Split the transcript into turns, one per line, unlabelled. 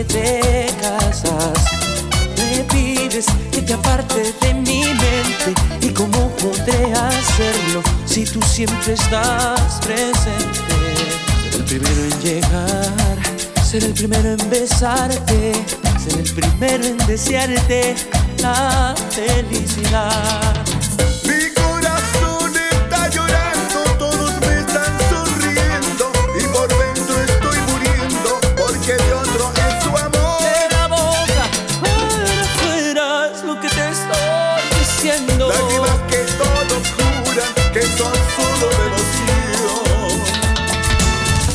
te casas. Me pides que te aparte de mi mente. ¿Y cómo podré hacerlo si tú siempre estás presente? Ser el primero en llegar, ser el primero en besarte, ser el primero en desearte la felicidad.